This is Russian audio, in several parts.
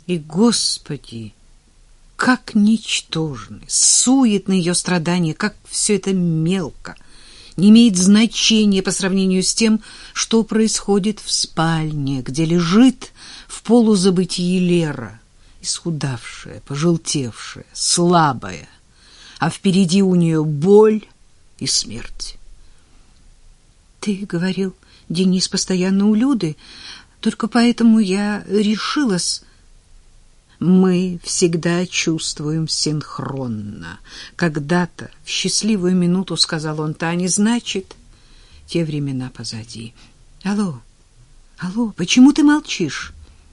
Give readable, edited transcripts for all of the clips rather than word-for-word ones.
И, Господи, как ничтожны, суетны ее страдания, как все это мелко, не имеет значения по сравнению с тем, что происходит в спальне, где лежит в полузабытии Лера, исхудавшая, пожелтевшая, слабая, а впереди у нее боль и смерть. Ты говорил, Денис постоянно у Люды, только поэтому я решилась. Мы всегда чувствуем синхронно. Когда-то, в счастливую минуту, сказал он Тане, значит, те времена позади. Алло, почему ты молчишь?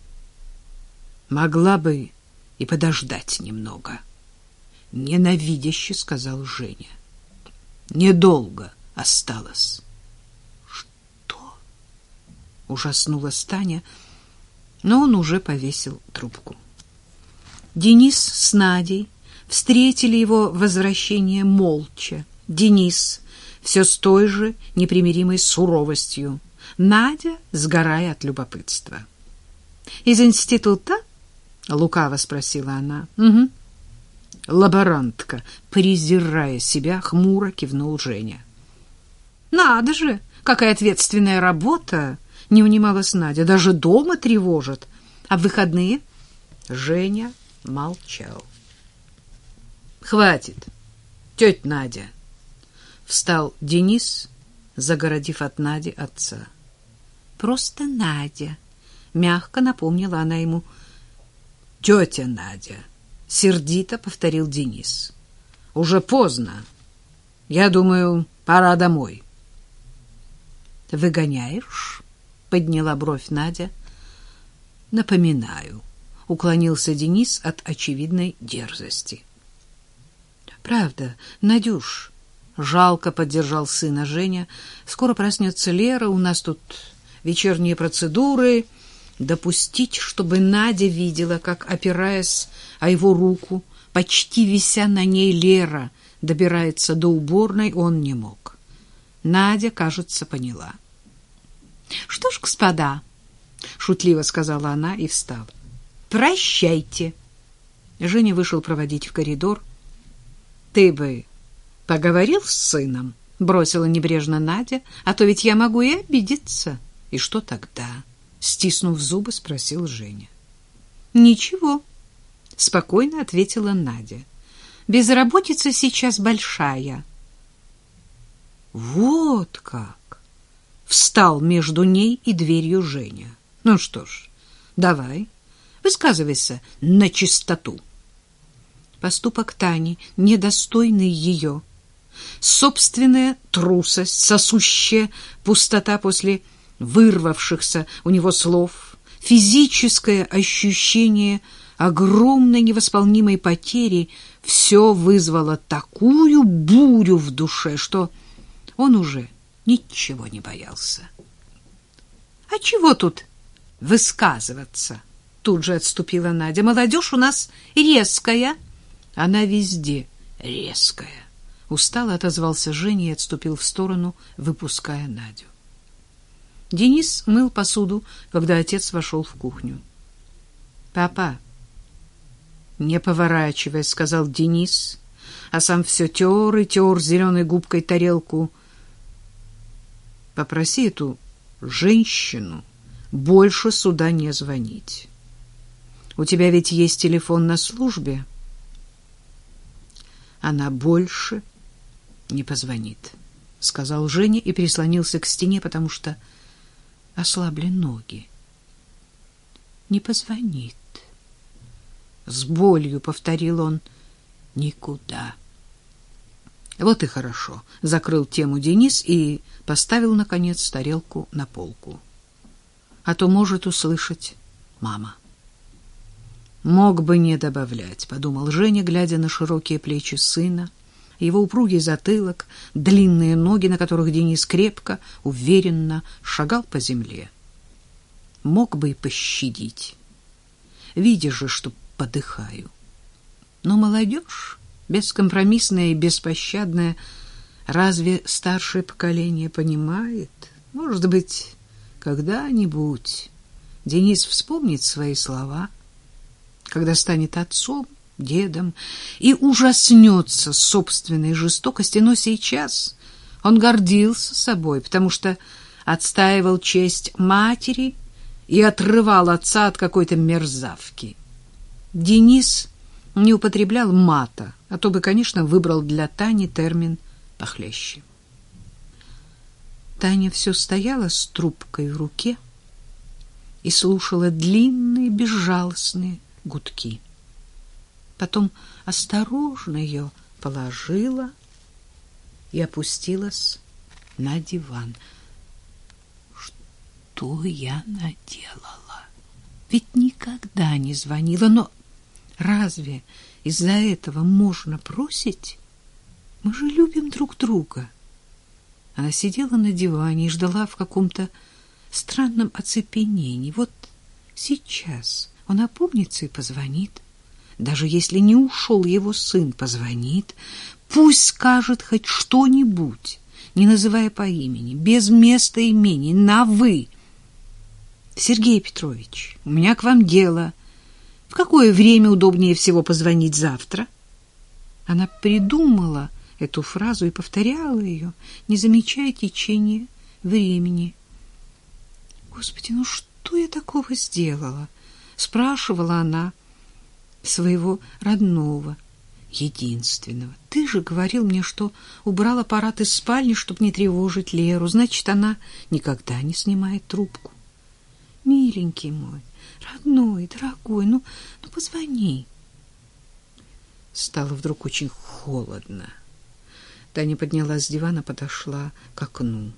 Могла бы и подождать немного. Ненавидяще сказал Женя. Недолго осталось. Что? Ужаснулась Таня, но он уже повесил трубку. Денис с Надей встретили его возвращение молча. Денис все с той же непримиримой суровостью. Надя, сгорая от любопытства. «Из института?» — лукаво спросила она. «Угу». Лаборантка, презирая себя, хмуро кивнул Женя. «Надо же, какая ответственная работа!» — не унималась Надя. «Даже дома тревожит. А в выходные?» Женя молчал. «Хватит, тетя Надя!» Встал Денис, загородив от Нади отца. «Просто Надя!» — мягко напомнила она ему. «Тетя Надя!» — сердито повторил Денис. «Уже поздно. Я думаю, пора домой». «Выгоняешь?» — подняла бровь Надя. «Напоминаю», — уклонился Денис от очевидной дерзости. «Правда, Надюш», — жалко поддержал сына Женя, — «скоро проснется Лера, у нас тут вечерние процедуры. Допустить, чтобы Надя видела, как, опираясь о его руку, почти вися на ней, Лера добирается до уборной, он не мог. Надя, кажется, поняла. «Что ж, господа», — шутливо сказала она и встала. «Прощайте». Женя вышел проводить в коридор. «Ты бы поговорил с сыном?» — бросила небрежно Надя. «А то ведь я могу и обидеться». «И что тогда?» — стиснув зубы, спросил Женя. «Ничего», — спокойно ответила Надя. «Безработица сейчас большая». «Вот как!» — встал между ней и дверью Женя. «Ну что ж, давай, высказывайся на чистоту». Поступок Тани, недостойный ее, собственная трусость, сосущая пустота после вырвавшихся у него слов, физическое ощущение огромной невосполнимой потери — все вызвало такую бурю в душе, что он уже ничего не боялся. «А чего тут высказываться?» — тут же отступила Надя. «Молодежь у нас резкая». «Она везде резкая», — устало отозвался Женя и отступил в сторону, выпуская Надю. Денис мыл посуду, когда отец вошел в кухню. «Папа», — не поворачиваясь, сказал Денис, а сам все тер и тер зеленой губкой тарелку, «попроси эту женщину больше сюда не звонить. У тебя ведь есть телефон на службе?» «Она больше не позвонит», — сказал Женя и прислонился к стене, потому что ослабли ноги. «Не позвонит», — с болью повторил он, — «никуда». «Вот и хорошо», — закрыл тему Денис и поставил, наконец, тарелку на полку. «А то может услышать мама». «Мог бы не добавлять», — подумал Женя, глядя на широкие плечи сына, его упругий затылок, длинные ноги, на которых Денис крепко, уверенно шагал по земле. Мог бы и пощадить. Видишь же, что подыхаю. Но молодежь, бескомпромиссная и беспощадная, разве старшее поколение понимает? Может быть, когда-нибудь Денис вспомнит свои слова когда станет отцом, дедом и ужаснется собственной жестокости, но сейчас он гордился собой, потому что отстаивал честь матери и отрывал отца от какой-то мерзавки. Денис не употреблял мата, а то бы, конечно, выбрал для Тани термин похлеще. Таня все стояла с трубкой в руке и слушала длинные, безжалостные гудки. Потом осторожно ее положила и опустилась на диван. Что я наделала? Ведь никогда не звонила, но разве из-за этого можно бросить? Мы же любим друг друга. Она сидела на диване и ждала в каком-то странном оцепенении. Вот сейчас он опомнится и позвонит. Даже если не ушел его сын, позвонит. Пусть скажет хоть что-нибудь, не называя по имени, без места имени, на «вы». «Сергей Петрович, у меня к вам дело. В какое время удобнее всего позвонить завтра?» Она придумала эту фразу и повторяла ее, не замечая течения времени. «Господи, ну что я такого сделала?» — спрашивала она своего родного, единственного. «Ты же говорил мне, что убрал аппарат из спальни, чтобы не тревожить Леру. Значит, она никогда не снимает трубку. Миленький мой, родной, дорогой, ну позвони». Стало вдруг очень холодно. Таня поднялась с дивана, подошла к окну.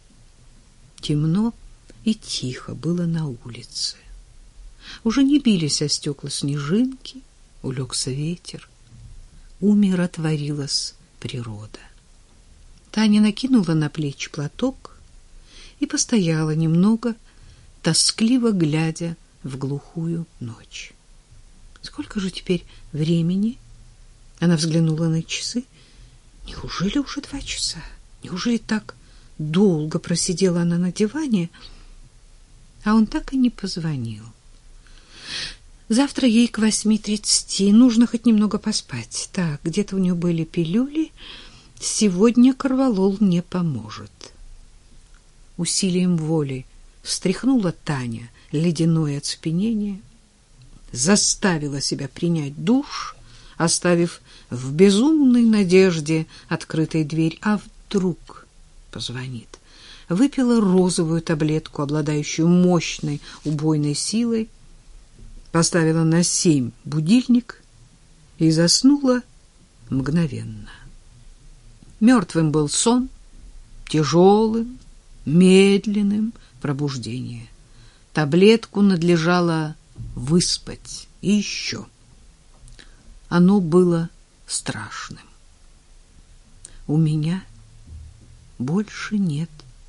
Темно и тихо было на улице. Уже не бились о стекла снежинки, улегся ветер. Умиротворилась природа. Таня накинула на плечи платок и постояла немного, тоскливо глядя в глухую ночь. Сколько же теперь времени? Она взглянула на часы. Неужели уже 2 часа? Неужели так долго просидела она на диване? А он так и не позвонил. Завтра ей к 8:30. Нужно хоть немного поспать. Так, где-то у нее были пилюли. Сегодня корвалол не поможет. Усилием воли встряхнула Таня ледяное оцепенение, заставила себя принять душ, оставив в безумной надежде открытой дверь. А вдруг позвонит? Выпила розовую таблетку, обладающую мощной убойной силой, поставила на 7 будильник и заснула мгновенно. Мертвым был сон, тяжелым, медленным пробуждение. Таблетку надлежало выспать. И еще. Оно было страшным. У меня больше нет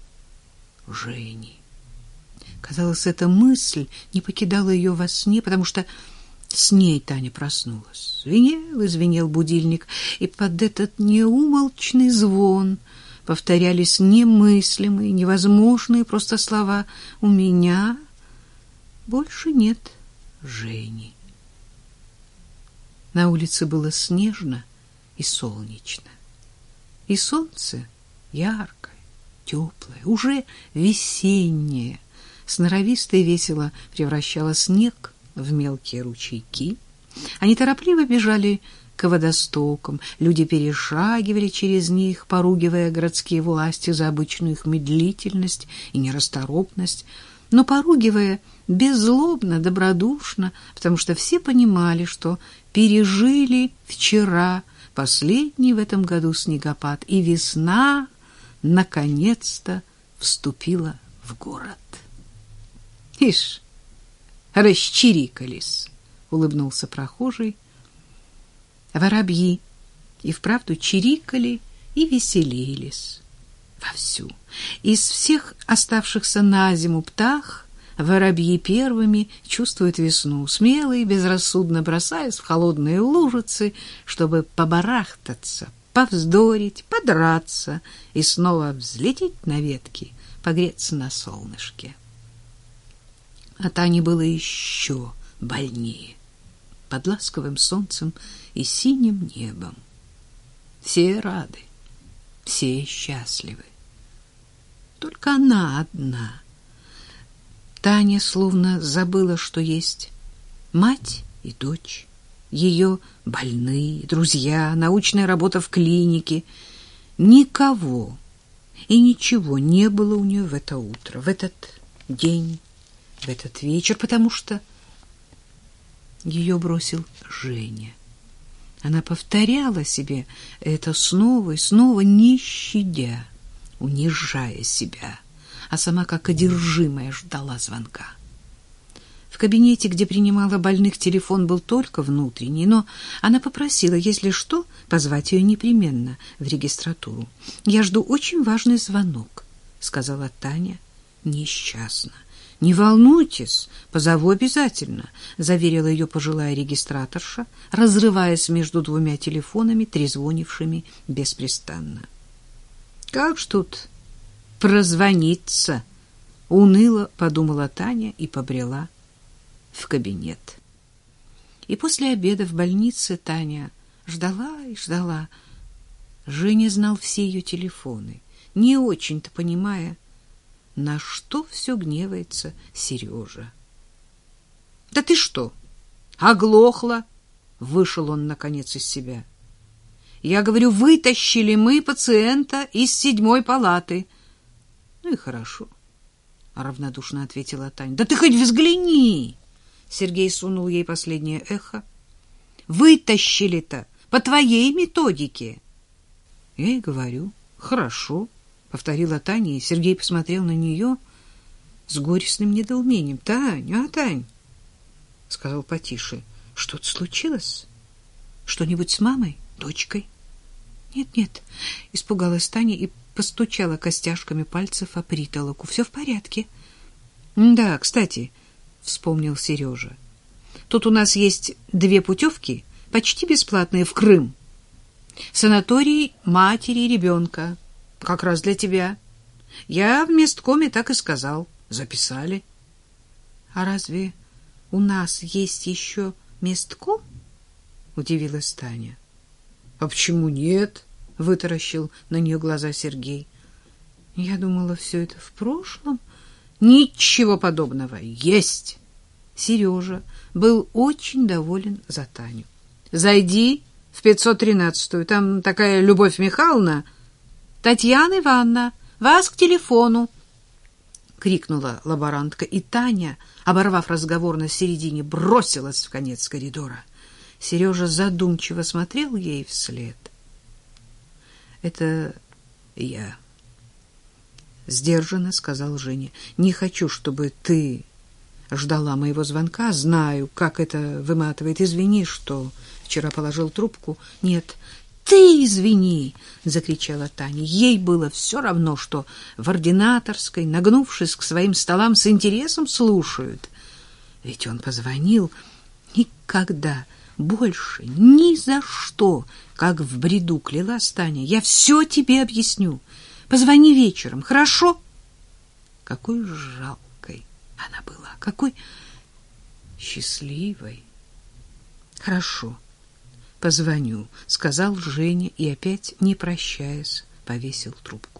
Жени. Казалось, эта мысль не покидала ее во сне, потому что с ней Таня проснулась. Звенел и звенел будильник, и под этот неумолчный звон повторялись немыслимые, невозможные просто слова: «У меня больше нет Жени». На улице было снежно и солнечно. И солнце яркое, теплое, уже весеннее, сноровисто и весело превращало снег в мелкие ручейки. Они торопливо бежали к водостокам, люди перешагивали через них, поругивая городские власти за обычную их медлительность и нерасторопность, но поругивая беззлобно, добродушно, потому что все понимали, что пережили вчера последний в этом году снегопад, и весна наконец-то вступила в город. «Ишь, расчирикались!» — улыбнулся прохожий. Воробьи и вправду чирикали и веселились вовсю. Из всех оставшихся на зиму птах воробьи первыми чувствуют весну, смело и безрассудно бросаясь в холодные лужицы, чтобы побарахтаться, повздорить, подраться и снова взлететь на ветки, погреться на солнышке. А Тане было еще больнее. под ласковым солнцем и синим небом. Все рады, все счастливы. Только она одна. Таня словно забыла, что есть мать и дочь, ее больные, друзья, научная работа в клинике. Никого и ничего не было у нее в это утро, в этот день, в этот вечер, потому что ее бросил Женя. Она повторяла себе это снова и снова, не щадя, унижая себя, а сама как одержимая ждала звонка. В кабинете, где принимала больных, телефон был только внутренний, но она попросила, если что, позвать ее непременно в регистратуру. «Я жду очень важный звонок», — сказала Таня несчастно. «Не волнуйтесь, позову обязательно», — заверила ее пожилая регистраторша, разрываясь между двумя телефонами, трезвонившими беспрестанно. «Как ж тут прозвониться?» — уныло подумала Таня и побрела в кабинет. И после обеда в больнице Таня ждала и ждала. Женя знал все ее телефоны, не очень-то понимая, на что все гневается Сережа. «Да ты что, оглохла?» — вышел он, наконец, из себя. «Я говорю, вытащили мы пациента из 7-й палаты». «Ну и хорошо», — равнодушно ответила Таня. «Да ты хоть взгляни!» Сергей сунул ей последнее эхо. «Вытащили-то по твоей методике». «Я и говорю, хорошо», — повторила Таня, и Сергей посмотрел на нее с горестным недоумением. «Тань», — сказал потише, — «что-то случилось? Что-нибудь с мамой, дочкой?» «Нет», — испугалась Таня и постучала костяшками пальцев о притолоку. «Все в порядке». «Да, кстати», — вспомнил Сережа, — «тут у нас есть 2 путевки, почти бесплатные, в Крым. Санаторий матери и ребенка. Как раз для тебя. Я в месткоме так и сказал. Записали». «А разве у нас есть еще местком?» — удивилась Таня. «А почему нет?» — вытаращил на нее глаза Сергей. «Я думала, все это в прошлом». «Ничего подобного. Есть!» Сережа был очень доволен за Таню. «Зайди в 513-ю. Там такая Любовь Михайловна». «Татьяна Ивановна, вас к телефону!» — крикнула лаборантка, и Таня, оборвав разговор на середине, бросилась в конец коридора. Сережа задумчиво смотрел ей вслед. «Это я», — сдержанно сказал Женя. «Не хочу, чтобы ты ждала моего звонка. Знаю, как это выматывает. Извини, что вчера положил трубку». «Нет, ты извини!» — закричала Таня. Ей было все равно, что в ординаторской, нагнувшись к своим столам, с интересом слушают. Ведь он позвонил. Никогда больше, ни за что, как в бреду клялась Таня. «Я все тебе объясню. Позвони вечером, хорошо?» Какой жалкой она была, какой счастливой. «Хорошо, позвоню», — сказал Женя и опять, не прощаясь, повесил трубку.